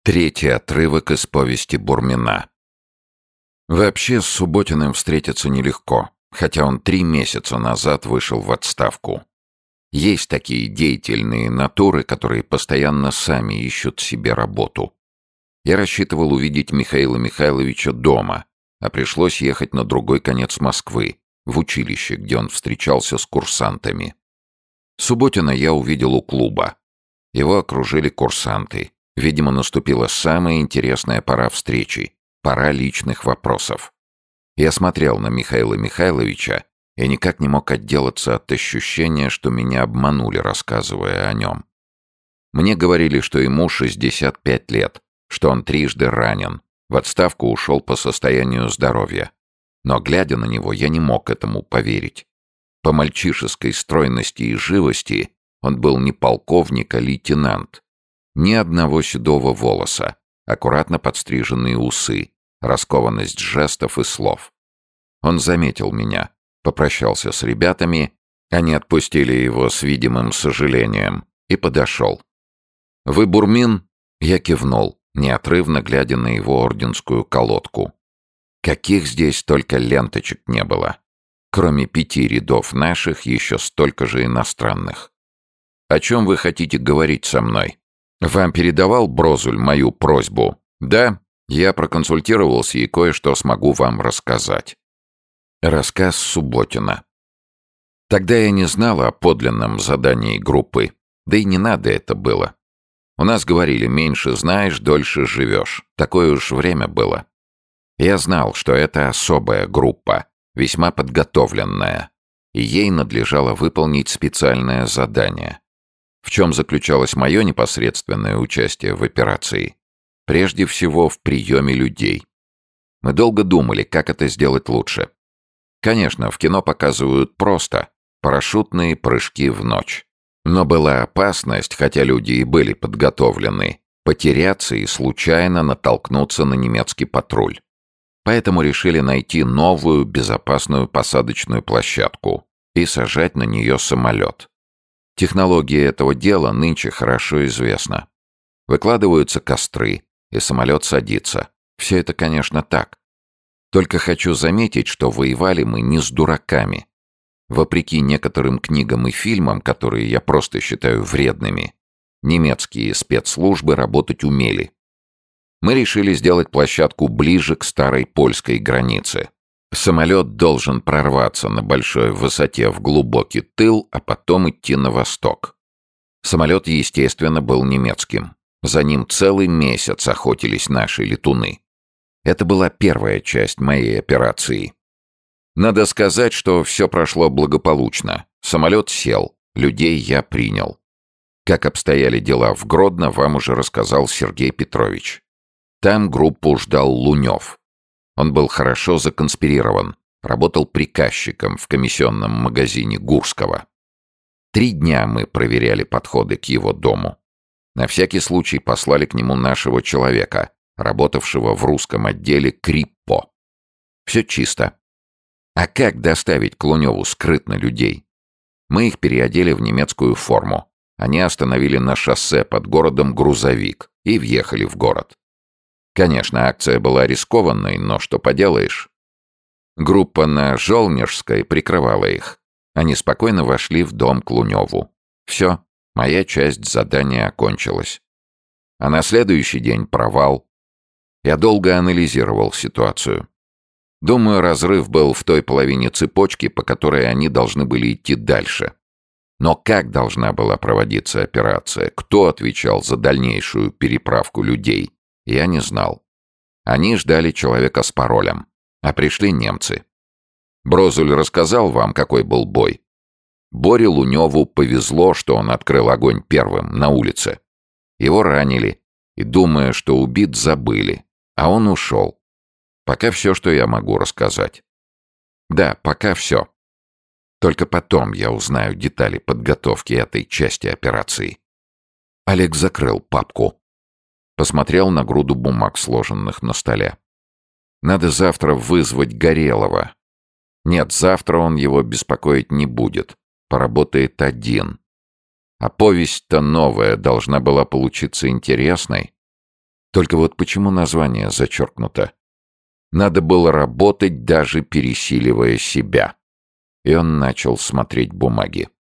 Третий отрывок из повести Бурмина. Вообще, с Субботиным встретиться нелегко, хотя он 3 месяца назад вышел в отставку. Есть такие деятельные натуры, которые постоянно сами ищут себе работу. Я рассчитывал увидеть Михаила Михайловича дома, а пришлось ехать на другой конец Москвы, в училище, где он встречался с курсантами. Субботина я увидел у клуба. Его окружили курсанты. Видимо, наступила самая интересная пора встречи, пора личных вопросов. Я смотрел на Михаила Михайловича и никак не мог отделаться от ощущения, что меня обманули, рассказывая о нем. Мне говорили, что ему 65 лет, что он трижды ранен, в отставку ушел по состоянию здоровья. Но, глядя на него, я не мог этому поверить. По мальчишеской стройности и живости он был не полковник, а лейтенант. Ни одного седого волоса, аккуратно подстриженные усы, раскованность жестов и слов. Он заметил меня, попрощался с ребятами, они отпустили его с видимым сожалением, и подошел. «Вы Бурмин?» Я кивнул, неотрывно глядя на его орденскую колодку. Каких здесь только ленточек не было. Кроме 5 рядов наших, еще столько же иностранных. «О чем вы хотите говорить со мной?» «Вам передавал Брозуль мою просьбу?» «Да, я проконсультировался и кое-что смогу вам рассказать». Рассказ Субботина. Тогда я не знал о подлинном задании группы, да и не надо это было. У нас говорили: меньше знаешь, дольше живешь. Такое уж время было. Я знал, что это особая группа, весьма подготовленная, и ей надлежало выполнить специальное задание. В чем заключалось мое непосредственное участие в операции? Прежде всего, в приеме людей. Мы долго думали, как это сделать лучше. Конечно, в кино показывают просто парашютные прыжки в ночь. Но была опасность, хотя люди и были подготовлены, потеряться и случайно натолкнуться на немецкий патруль. Поэтому решили найти новую безопасную посадочную площадку и сажать на нее самолет. Технология этого дела нынче хорошо известна. Выкладываются костры, и самолет садится. Все это, конечно, так. Только хочу заметить, что воевали мы не с дураками. Вопреки некоторым книгам и фильмам, которые я просто считаю вредными, немецкие спецслужбы работать умели. Мы решили сделать площадку ближе к старой польской границе. Самолет должен прорваться на большой высоте в глубокий тыл, а потом идти на восток. Самолет, естественно, был немецким. За ним целый месяц охотились наши летуны. Это была первая часть моей операции. Надо сказать, что все прошло благополучно. Самолет сел, людей я принял. Как обстояли дела в Гродно, вам уже рассказал Сергей Петрович. Там группу ждал Лунев. Он был хорошо законспирирован, работал приказчиком в комиссионном магазине Гурского. 3 дня мы проверяли подходы к его дому. На всякий случай послали к нему нашего человека, работавшего в русском отделе Криппо. Все чисто. А как доставить к Луневу скрытно людей? Мы их переодели в немецкую форму. Они остановили на шоссе под городом грузовик и въехали в город. Конечно, акция была рискованной, но что поделаешь. Группа на Жолнежской прикрывала их. Они спокойно вошли в дом к Луневу. Все, моя часть задания окончилась. А на следующий день провал. Я долго анализировал ситуацию. Думаю, разрыв был в той половине цепочки, по которой они должны были идти дальше. Но как должна была проводиться операция, кто отвечал за дальнейшую переправку людей, я не знал. Они ждали человека с паролем, а пришли немцы. Брозуль рассказал вам, какой был бой? Боре Луневу повезло, что он открыл огонь первым на улице. Его ранили, и, думая, что убит, забыли, а он ушел. Пока все, что я могу рассказать. Да, пока все. Только потом я узнаю детали подготовки этой части операции. Олег закрыл папку. Посмотрел на груду бумаг, сложенных на столе. Надо завтра вызвать Горелого. Нет, завтра он его беспокоить не будет. Поработает один. А повесть-то новая должна была получиться интересной. Только вот почему название зачеркнуто? Надо было работать, даже пересиливая себя. И он начал смотреть бумаги.